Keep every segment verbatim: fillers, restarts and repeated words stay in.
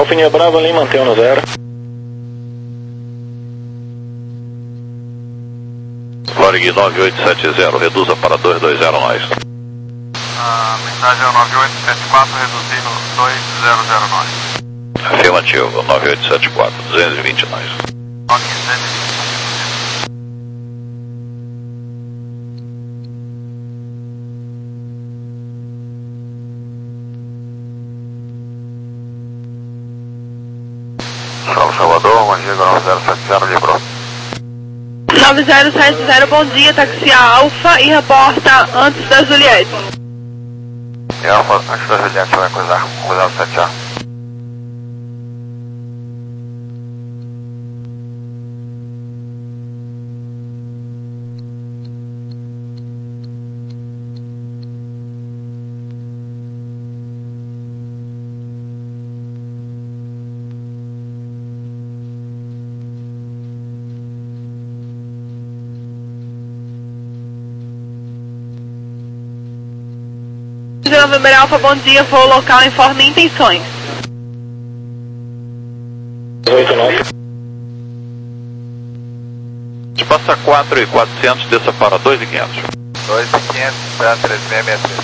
Alfinha Brava, ali mantém no zero. Varig nove oito sete zero, reduza para dois dois zero nós. A mensagem é nove oito sete quatro, reduzindo dois zero zero nós. Afirmativo, nove oito sete quatro, duzentos e vinte nós. Ok, duzentos e vinte. Salvador, bom dia, nove zero sete zero, livrou. nove zero sete zero, bom dia, táxi Alfa e reporta antes da Juliette. E Alfa, antes da Juliette vai cruzar, um zero sete A. November Alfa, bom dia, voo local, informe intenções. oito nove. Passa quatro e quatrocentos, desça para dois e quinhentos. dois e quinhentos para três seis seis três.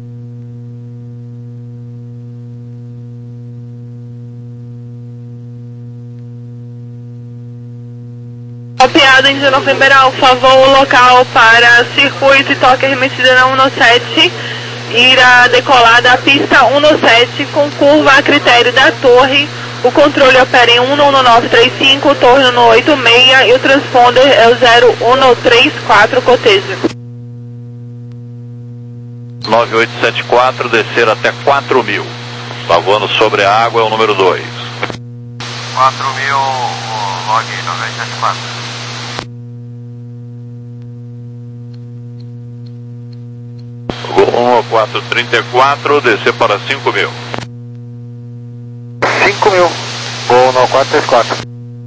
Copiado em November Alfa, voo local para circuito e toque arremessida na cento e sete. Irá decolar da pista cento e sete com curva a critério da torre. O controle opera em um nove três cinco, torre no oito seis e o transponder é o zero um três quatro, cotejo. nove oito sete quatro, descer até quatro mil. Lavando sobre a água é o número dois. quatro mil, log nove oito sete quatro. um quatro trinta e quatro, descer para cinco mil. cinco mil, voo no quatro três quatro.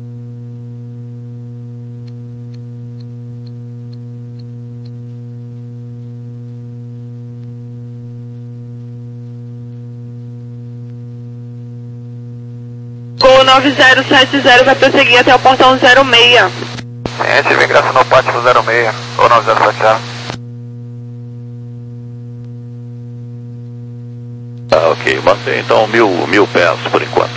Gol nove zero sete zero vai prosseguir até o portão zero seis. Ciente, vem graça no pátio zero seis, ou nove zero sete A. Ah, ok, mantém então mil, mil pés por enquanto.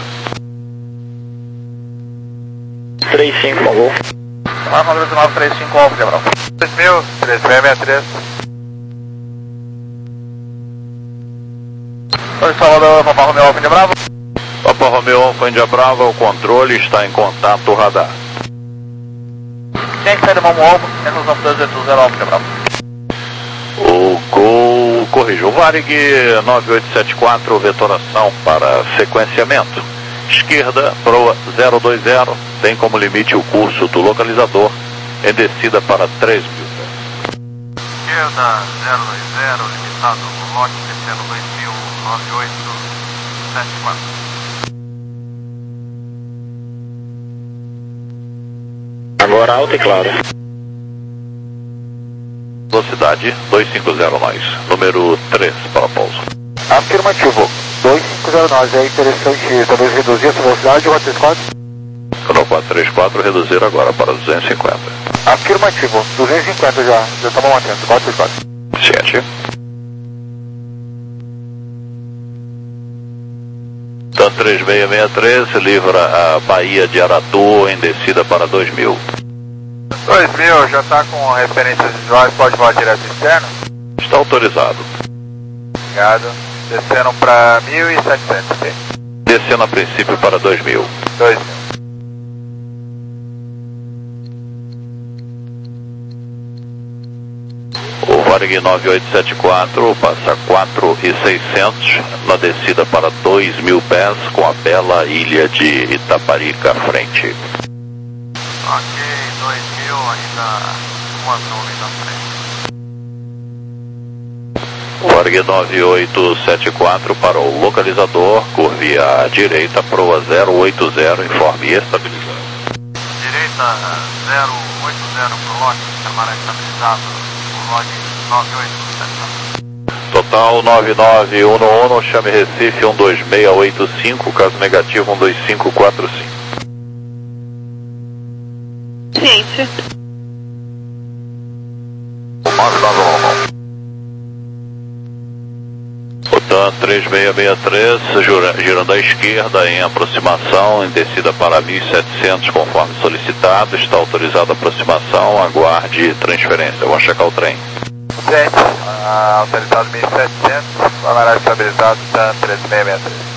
três cinco, Mongol. Lá no nove três cinco, Alfa, Gabriel. dois mil, três seis seis três. Oi, Salvador, Papa Romeo, Alfa, Índia Bravo. Papa Romeo, Alfa, Índia Brava, o controle está em contato radar. Quem é que sai do Mamo Alfa? Menos nove dois oito zero, Alfa, Gabriel. O Gol, corrija, o Varig nove oito sete quatro, vetoração para sequenciamento. Esquerda, proa zero dois zero, tem como limite o curso do localizador em descida para três mil. Esquerda zero dois zero, limitado no lote descendo dois mil, nove oito sete quatro. Agora alta e clara. Velocidade dois cinco zero nós, número três para pouso. Afirmativo, dois cinco zero nós, é interessante talvez reduzir essa velocidade, quatro três quatro? No quatro três quatro, reduzir agora para duzentos e cinquenta. Afirmativo, duzentos e cinquenta já, já estamos mantendo, quatro três quatro. Ciente. TAM três seis seis três, livra a Baía de Aratu em descida para dois mil. dois mil, já está com referências visuais, pode voar direto externo? Está autorizado. Obrigado. Descendo para mil e setecentos, ok? Descendo a princípio para dois mil. dois mil. O Varig nove oito sete quatro passa quatro mil e seiscentos na descida para dois mil pés com a bela ilha de Itaparica à frente. Ok, dois mil, ainda umas nuvens à frente. O Varig nove oito sete quatro para o localizador, curve à direita, proa zero oito zero, informe estabilizado. Direita zero oito zero pro lote, chamará estabilizado, o log nove oito sete quatro. Natal nove nove um um, chame Recife um dois seis oito cinco, caso negativo um dois cinco quatro cinco. Ciente. Otan três seis seis três, girando à esquerda em aproximação, em descida para mil e setecentos conforme solicitado, está autorizada a aproximação, aguarde transferência. Vamos checar o trem. Gente, ah, autorizado mil e setecentos, valeragem estabilizado, TAM três seis seis três.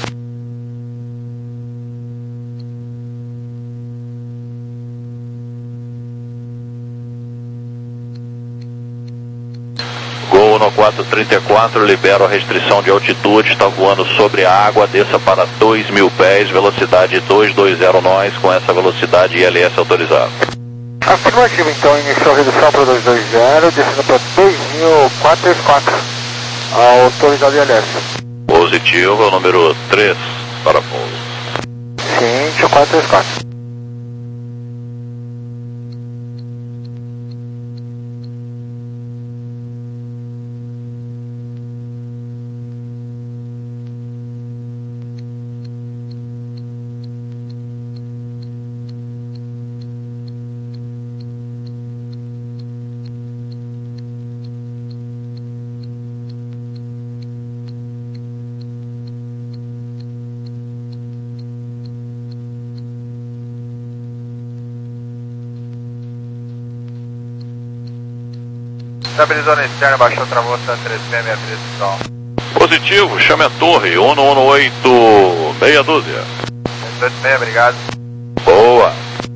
Gol no quatro trinta e quatro, libero a restrição de altitude, está voando sobre a água, desça para dois mil pés, velocidade dois dois zero nós, com essa velocidade I L S autorizado. Afirmativo, então, iniciou a redução para dois dois zero, descendo para dois mil quatrocentos e quatro, autorizado I L S. Positivo, é o número três para pouso. Ciente, quatrocentos e quatro. Estabilizou na externa, baixou, travou, TAM três seis seis três, então. Positivo, chame a torre, um um oito, meia dúzia. dois seis, obrigado. Boa.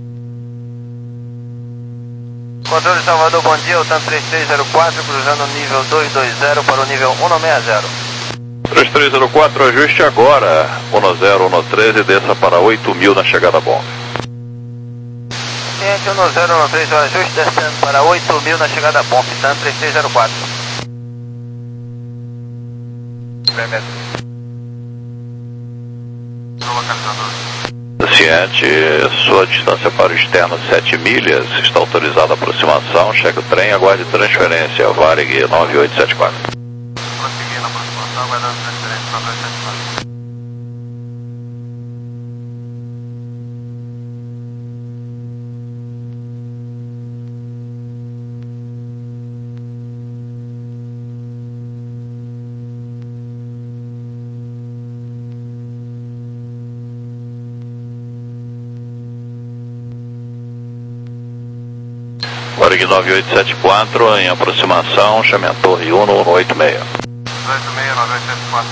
Controle Salvador, bom dia, o TAM três três zero quatro, cruzando o nível dois dois zero para o nível um nove seis zero. três três zero quatro, ajuste agora, um zero um três e desça para oito mil na chegada bom. Ciente, um zero um três, ajuste descendo para oito mil na chegada bom, TAM três três zero quatro. Ciente, sua distância para o externo sete milhas, está autorizada a aproximação, cheque o trem, aguarde transferência, Varig nove oito sete quatro. Prosseguindo a aproximação, aguardando transferência nove oito sete quatro. Varig nove oito sete quatro, em aproximação, chame a torre um um oito seis. oito seis, nove oito sete quatro,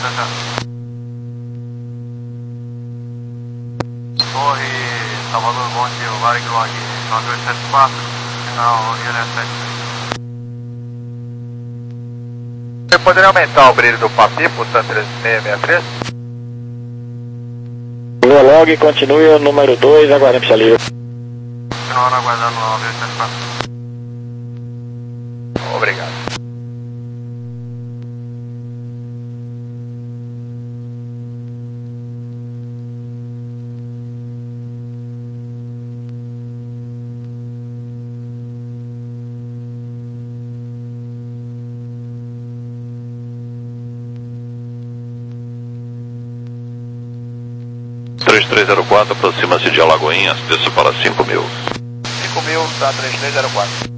Torre Salvador, bom dia, Varig Log nove oito sete quatro, final I L S sete. Você poderia aumentar o brilho do Papipo, TAM três seis seis três? Lua log, continue o número dois, aguardando pista livre. Continuando aguardando nove oito sete quatro. Obrigado. três três zero quatro, aproxima-se de Alagoinhas, desça para cinco mil. cinco mil, tá, três três zero quatro.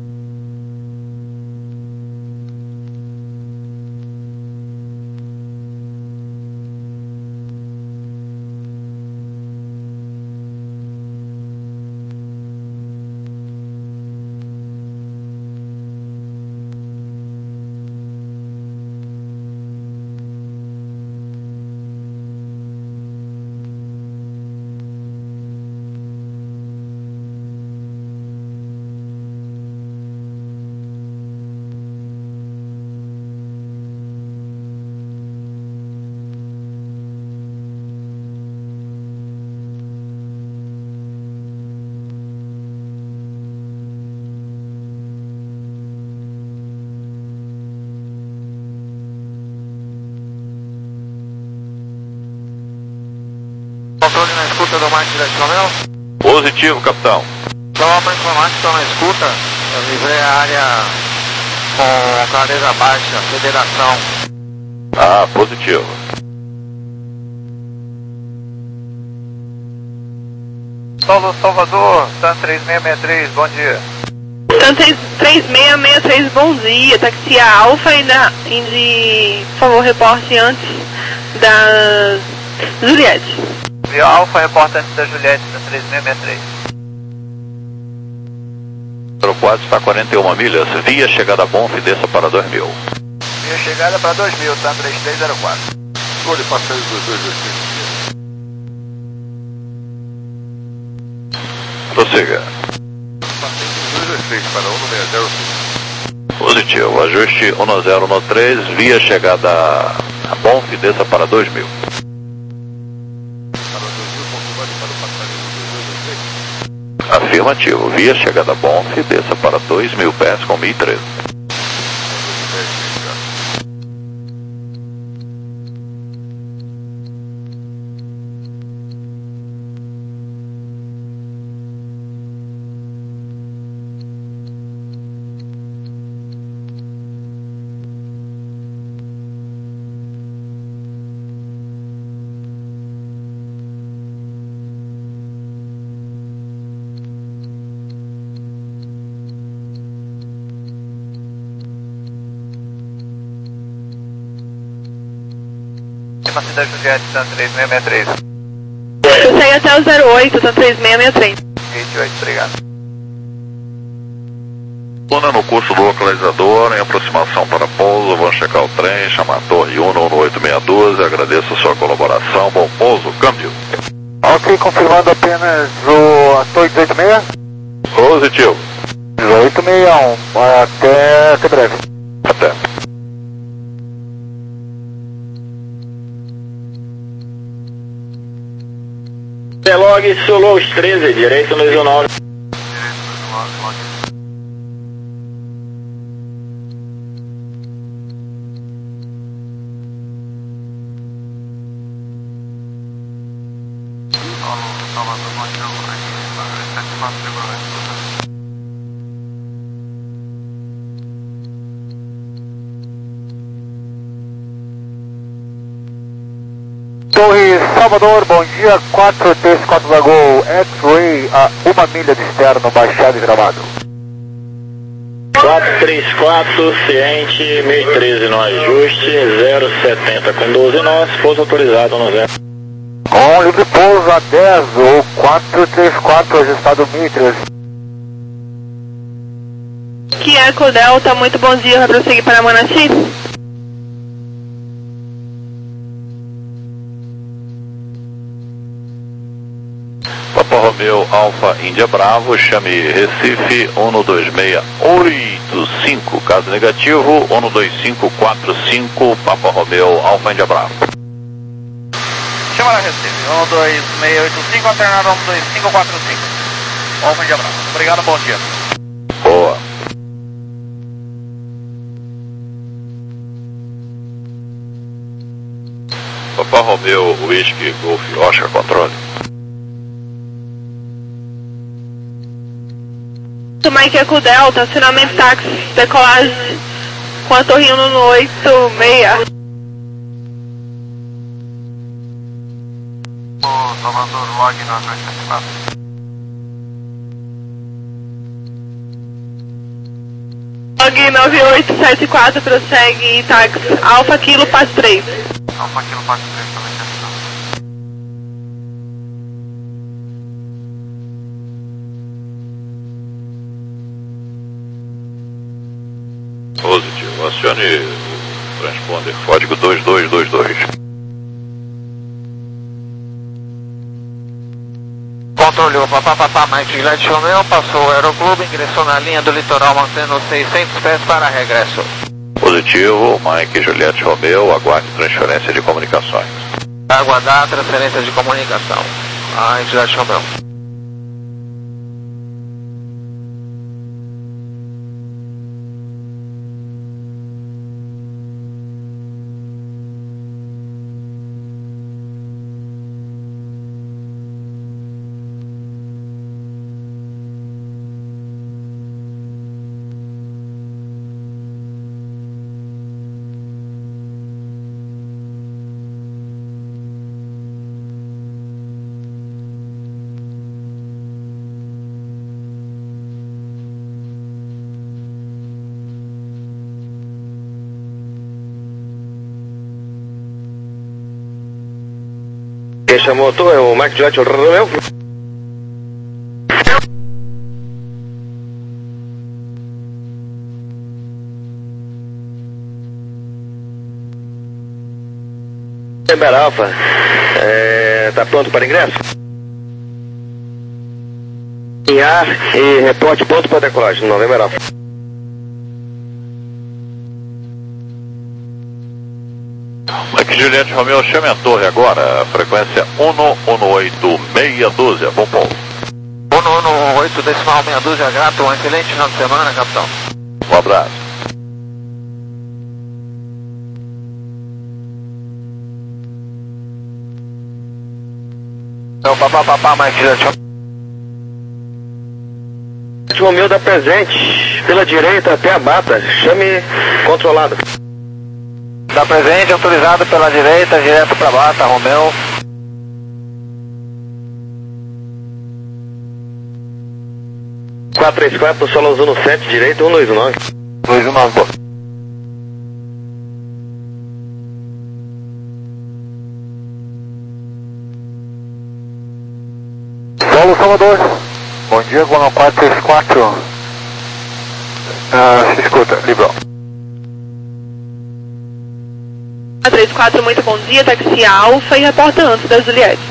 Controle na escuta do Mike direcional. Positivo, capitão. Então, para informar que estão na escuta, eu livrei a área com clareza baixa, federação. Ah, positivo. Solo Salvador, TAM três seis seis três, bom dia. TAM três seis seis três, bom dia. Taxi Alfa e da Indy, por favor, reporte antes da Juliette. Via Alfa, reporta antes da Juliette, TAM três seis seis três. Aeroporto está a quarenta e uma milhas, via chegada Bonf e desça para dois mil. Via chegada para dois mil, TAM três três zero quatro. Escolhe passeio dos dois dois três. Prossiga. Passeio dos dois dois três para um seis zero cinco. Positivo, ajuste um zero um três, via chegada Bonf e desça para dois mil. Para dois mil, confirmado para o passeio dos dois dois três. Afirmativo, via chegada Bonf e desça para dois mil pés com mil e treze. Estimação da Juliette, TAM três seis seis três. Você segue até o zero oito, TAM três seis seis três. vinte e oito, obrigado. Luna no curso do localizador, em aproximação para pouso, vão checar o trem, chamar a Torre Uno no oito seis dois, agradeço a sua colaboração, bom pouso, câmbio. Ok, confirmando apenas o a Torre dezoito seis. Positivo. dezoito seis um, até, até breve. Até. Log Sulous treze, direito no ISO nove. Torre Salvador, bom dia, quatro três quatro da Gol, X-Ray a uma milha de externo, Baixada e Gramado. quatro três quatro, ciente, mil e treze no ajuste, zero setenta com doze nós, pouso autorizado no zero. Com livre pouso a dez, ou quatro três quatro, ajustado mil e treze. Que Eco Delta, muito bom dia, vai prosseguir para Manati. Papa Romeu Alfa Índia Bravo, chame Recife um dois seis oito cinco, caso negativo, um dois cinco quatro cinco, Papa Romeu Alfa Índia Bravo. Chama na Recife, um dois seis oito cinco, alternado um dois cinco quatro cinco. Alfa de abraço. Obrigado, bom dia. Boa. Papa Romeu Whisky Golf Oscar Controle. Mike Eco Delta, acionamento táxi, decolagem com a Torre Uno no oito seis. Salvador, log na dois sete quatro. Log nove oito sete quatro, prossegue táxi Alfa Kilo Passo três. Alfa Kilo Passo três, também atenção. Positivo, acione o transponder, código dois dois dois dois. Controle, o Papá Papá Mike Juliette Romeu passou o Aeroclube, ingressou na linha do litoral mantendo seiscentos pés para regresso. Positivo, Mike Juliette Romeu, aguarde transferência de comunicações. Aguardar a transferência de comunicação. Ah, Juliette Romeu. Quem chamou tu é o Mike Juliette Romeo? November Alpha, é, tá pronto para ingresso? Em ar e reporte pronto para decolagem, November Alpha. Mike Juliette Romeo, chame a torre agora, frequência um um oito meia dúzia, bom pouso. um um oito decimal meia dúzia, grato, um excelente final de semana, capitão. Um abraço. Então, papá, papá, Mike Juliette Romeo dá presente, pela direita até a mata, chame controlado. Dá presente, autorizado pela direita, direto para bata, Romeo. quatro três quatro, solo uno sete, direito, um dois nove. dois um nove, boa. Solo Salvador. Bom dia, Gono quatro três quatro. Ah, se escuta, liberal. quatro três quatro, muito bom dia, táxi Alfa e reporta antes da Juliette.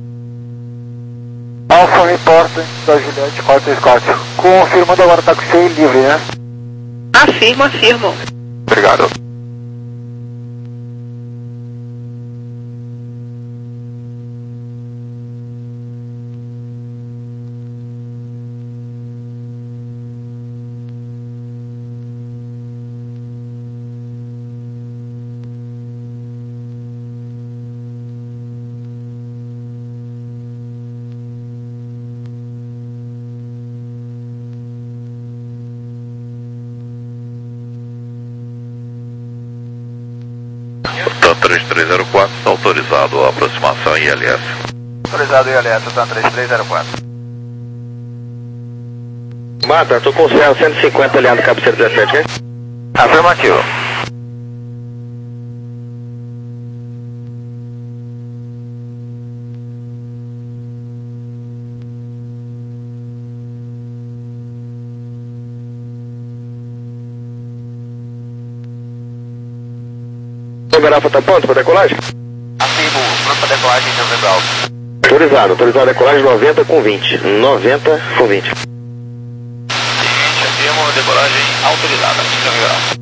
Alfa reporta da Juliette quatro três quatro. Confirmando agora o táxi livre, né? Afirmo, afirmo. Obrigado. três três zero quatro, está autorizado a aproximação I L S. Autorizado I L S, tá três três zero quatro. Mata, tô com o Céu cento e cinquenta alinhado cabo cento e dezessete, hein? Afirmativo. November Alpha tá pronto para decolagem? Afirmo, pronto para decolagem de November Alpha. Autorizado, autorizado a decolagem noventa com vinte. noventa com vinte. Seguinte, afirmo, decolagem autorizada, November Alpha.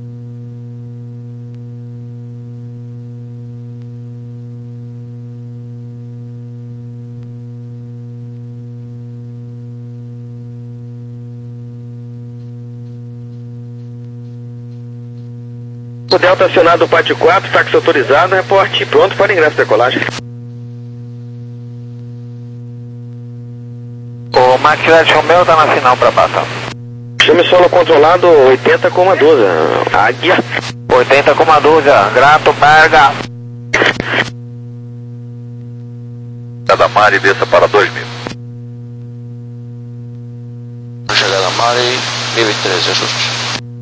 O Delta acionado Pátio quatro, táxi autorizado, reporte pronto para ingresso de decolagem. O Mike Juliette Romeo tá na final para passar. Chame solo controlado oitenta com doze. Águia. oitenta com doze, grato, Berga. Cada Mari desça para dois mil. Chegada Mari, mil e treze, ajuste.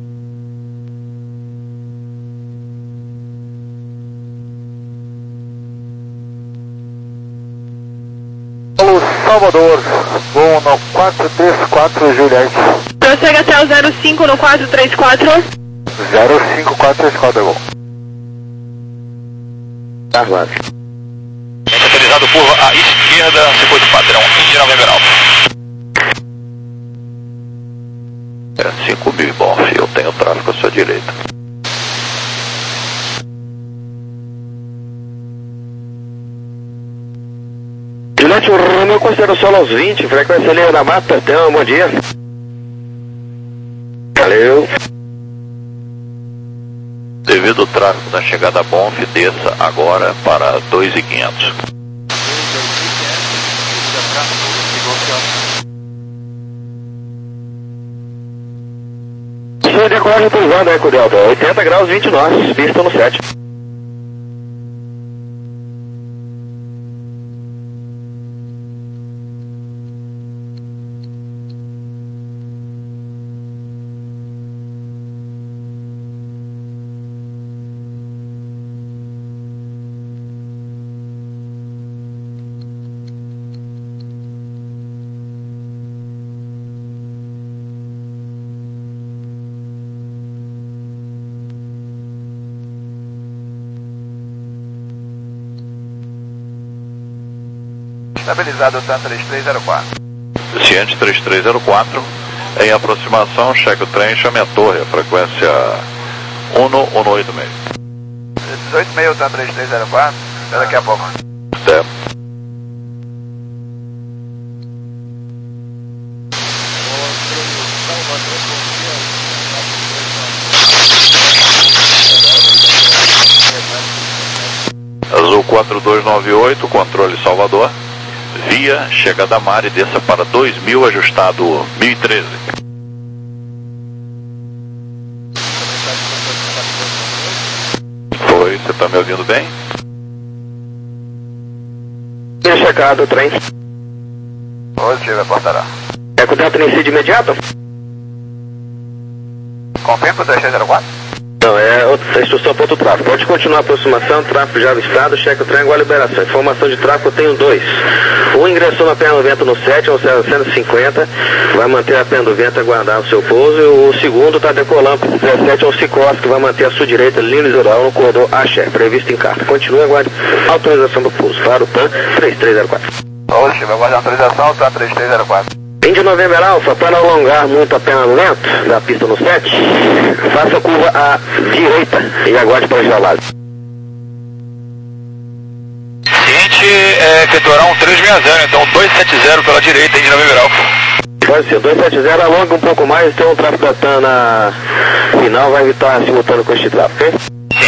Salvador, voo no quatro três quatro, Juliette. Prossega até o zero cinco no quatro três quatro. zero cinco quatro três quatro, voo. Armado. Autorizado curva à esquerda, circuito padrão, Indy November Alpha. É cinco mil, bom, eu tenho tráfego à sua direita. Juliette Romeo considera o solo aos vinte, frequência linha da mata, então, bom dia. Valeu. Devido ao tráfego da chegada Bonf, desça agora para dois mil e quinhentos. Sua decolagem autorizada, Eco Delta, oitenta graus, vinte nós, pista no sete. Estabilizado TAM três três zero quatro. Ciente três três zero quatro, em aproximação, cheque o trem, chame a torre, a frequência um um oito seis. dezoito e meio TAM três três zero quatro, até daqui a pouco. Até. Azul quatro dois nove oito, controle Salvador. Via, chega da Mari, desça para dois mil, ajustado mil e treze. Foi, você está me ouvindo bem? Tinha checado o trem. Positivo, aportará. É com data de imediato? Confirma o três três zero quatro? Não, é outra instrução ponto tráfego. Pode continuar a aproximação, tráfego já avistado, cheque o trem, igual a liberação. Informação de tráfego eu tenho dois. Um ingressou na perna do vento no sete, ao cento e cinquenta, vai manter a perna do vento e aguardar o seu pouso. E o segundo está decolando para o dezessete, ao Sikorsky, que vai manter a sua direita, linha litoral no corredor Axé, previsto em carta. Continue, aguarde autorização do pouso. Para o TAM três três zero quatro. Positivo, aguarde a autorização, TAM três três zero quatro. Índia November Alpha, para não alongar muito a perna do vento da pista no sete, faça a curva à direita e aguarde para o gelado. Ciente, é, efetuará um três seis zero, então dois sete zero pela direita, Índia November Alpha. Pode ser, dois sete zero, alonga um pouco mais, tem um tráfego da TAM na final, vai evitar simultâneo com este tráfego, ok?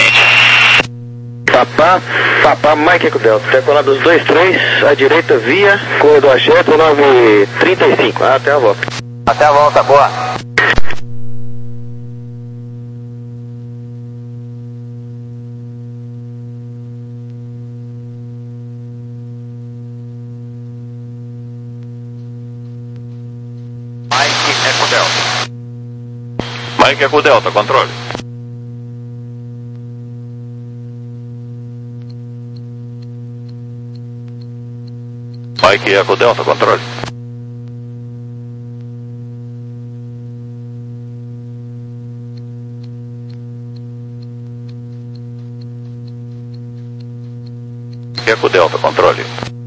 Papá, Papá, Mike Eco Delta, decolado dos dois três, à direita via, corredor Axé, pro nove trinta e cinco, até a volta. Até a volta, boa. Mike Eco Delta. Mike Eco Delta, controle. Mike Eco Delta, controle. Eco Delta, controle.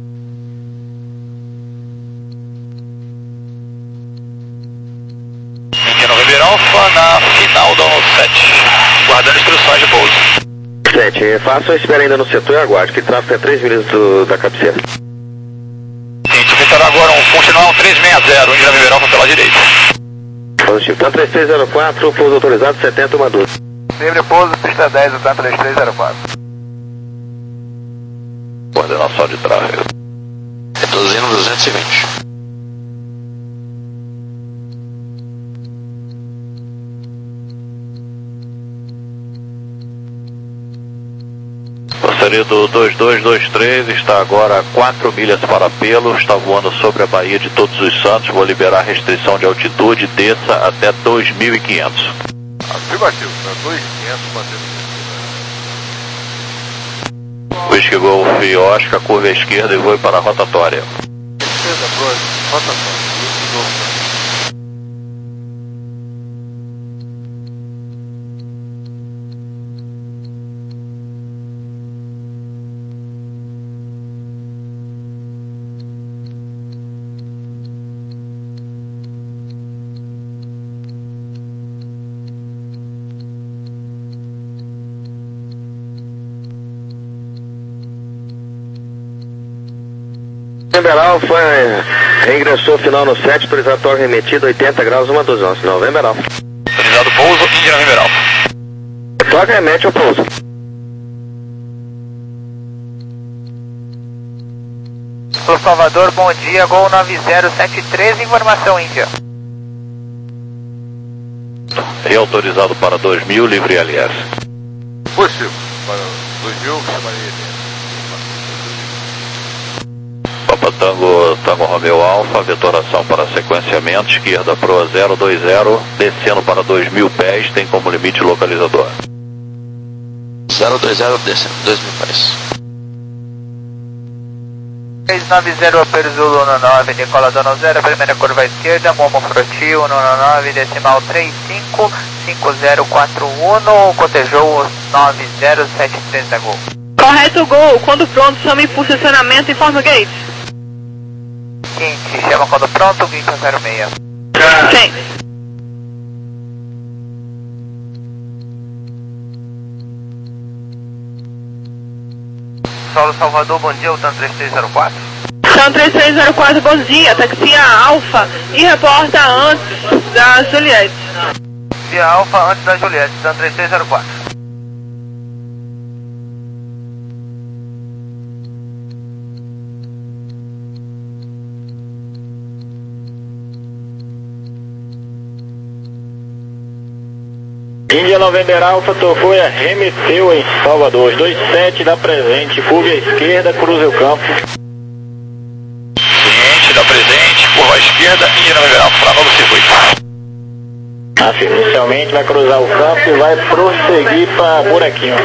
Índia November Alpha na final do sete, guardando instruções de pouso. sete, faça uma espera ainda no setor e aguarde, que tráfego é três milhas do, da cabeceira. Efetuará agora um, continuar um três seis zero, Índia November Alpha pela direita. Positivo, TAM três três zero quatro, pouso autorizado setenta, uma doze. Livre pouso, pista dez, o TAM três três zero quatro. Coordenação de tráfego. Reduzindo duzentos e vinte. Passaredo dois dois dois três está agora a quatro milhas para Pelo, está voando sobre a Baía de Todos os Santos, vou liberar restrição de altitude, desça até dois mil e quinhentos. Afirmativo, dois mil e quinhentos, mantendo. Whisky Golf Oscar, curva à esquerda e voe para a rotatória. Esquerda, dois, rotatória, Whisky Golf. November Alpha, reingressou final no sete, autorizatório remetido, oitenta graus, uma doze onze. November Alpha. Autorizado pouso, Índia November Alpha. Toca, remete ao pouso. Sou Salvador, bom dia, Gol nove zero sete três, informação Índia. Reautorizado para dois mil, livre L S. Positivo, para dois mil, chamaria. Papa Tango, Tango Romeo Alfa, vetoração para sequenciamento, esquerda proa zero dois zero, descendo para dois mil pés, tem como limite localizador. zero dois zero, descendo, dois mil pés. três nove zero, Aper Zulu um nove, decola dono zero, primeira curva à esquerda, Momo Froti um nove, decimal três cinco, cinco zero quatro um, cotejou nove zero sete três da Gol. Correto, Gol. Quando pronto, chame por posicionamento e informe o gate. Quente, chama quando pronto, Guincha zero seis. Sim. Solo Salvador, bom dia, o TAM três três zero quatro. TAM três três zero quatro, bom dia, taxia Alfa e reporta antes da Juliette. Via Alfa antes da Juliette, TAM três três zero quatro. Índia November Alfa, Tofoia, remeteu em Salvador, dois sete da presente, curva à esquerda, cruze o campo. Ciente da presente, curva à esquerda, Índia November Alfa para novo circuito. Afirma, inicialmente vai cruzar o campo e vai prosseguir para Buraquinho.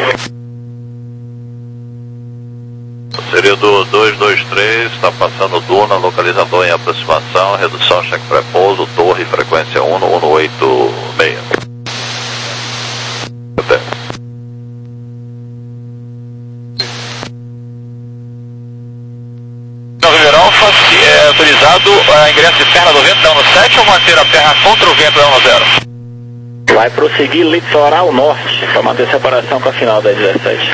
Seria do dois dois três, está passando Duna, localizador em aproximação, redução, cheque pré-pouso, torre, frequência um um oito seis. November Alfa, se é autorizado uh, ingresso de perna do vento da um sete ou manter a perna contra o vento da um zero? Vai prosseguir litoral norte, para manter separação com a final da dezessete.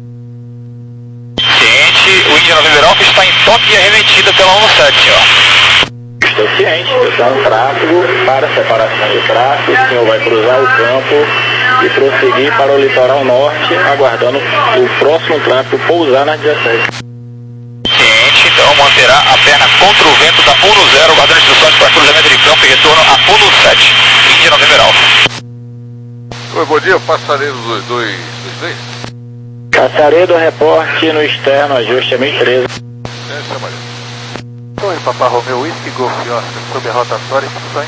Ciente, o Índia November Alfa está em toque e é remetida pela um sete, ó. Estou ciente, está um tráfego para separação do tráfego, o senhor vai cruzar o campo e prosseguir para o litoral norte, aguardando o próximo tráfego pousar na dezessete. Ciente, então manterá a perna contra o vento da um zero, aguardando instruções para cruzamento de campo e retorno a um sete, Índia November Alfa. Oi, bom dia, passareiro dois dois três. Passaredo, reporte no externo, ajuste a mil e treze. É, chama ali. Oi, Papa Romeu, Whisky Golf Oscar, sob a rotatória, instruções.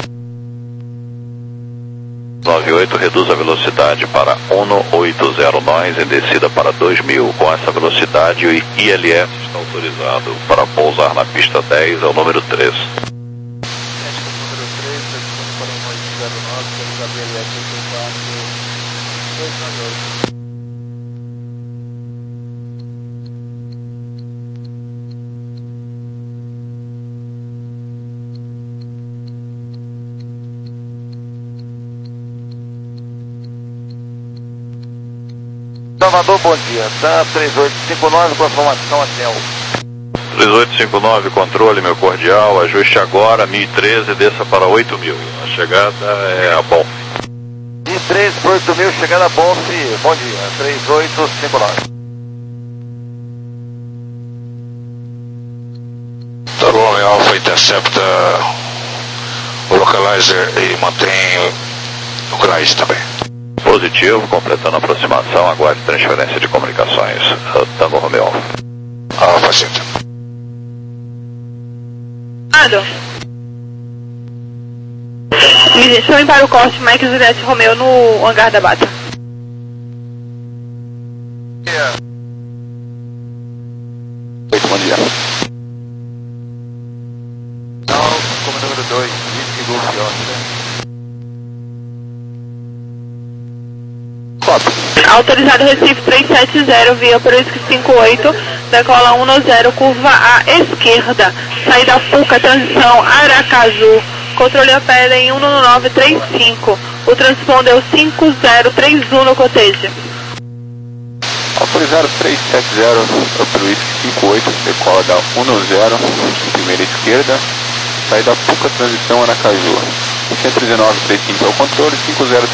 nove oito, reduz a velocidade para um oito zero nós em descida para dois mil. Com essa velocidade, o I L S está autorizado para pousar na pista dez, é o número três. Número três, para um oito zero nove, pelo I L S oitenta e quatro, dois nove oito. Salvador, bom dia. TAM três oito cinco nove com a formação até o três oito cinco nove, controle, meu cordial, ajuste agora, mil e treze, desça para oito mil. A chegada é a Bonf. mil e treze para oito mil, chegando a Bonf, bom dia. três oito cinco nove. Tarone Alpha intercepta o localizer e mantém o Grais também. Positivo, completando a aproximação, aguarde transferência de comunicações. Tango Romeo. Alfa cinco. Chamem para o corte Mike Juliette Romeo no hangar da Bata. Oito, bom dia. Não, como número dois, Whisky Golf Oscar. Autorizado Recife trezentos e setenta, via para o Whisky cinquenta e oito, decola um zero, curva à esquerda, saída Fuca, transição Aracaju, controle a pedra em um nove três cinco, o transpondeu cinco zero três um no cotejo. Autorizado trezentos e setenta, para o Whisky cinquenta e oito, decola da um zero, primeira esquerda, saída Fuca, transição Aracaju, cento e dezenove três cinco é o controle, cinco zero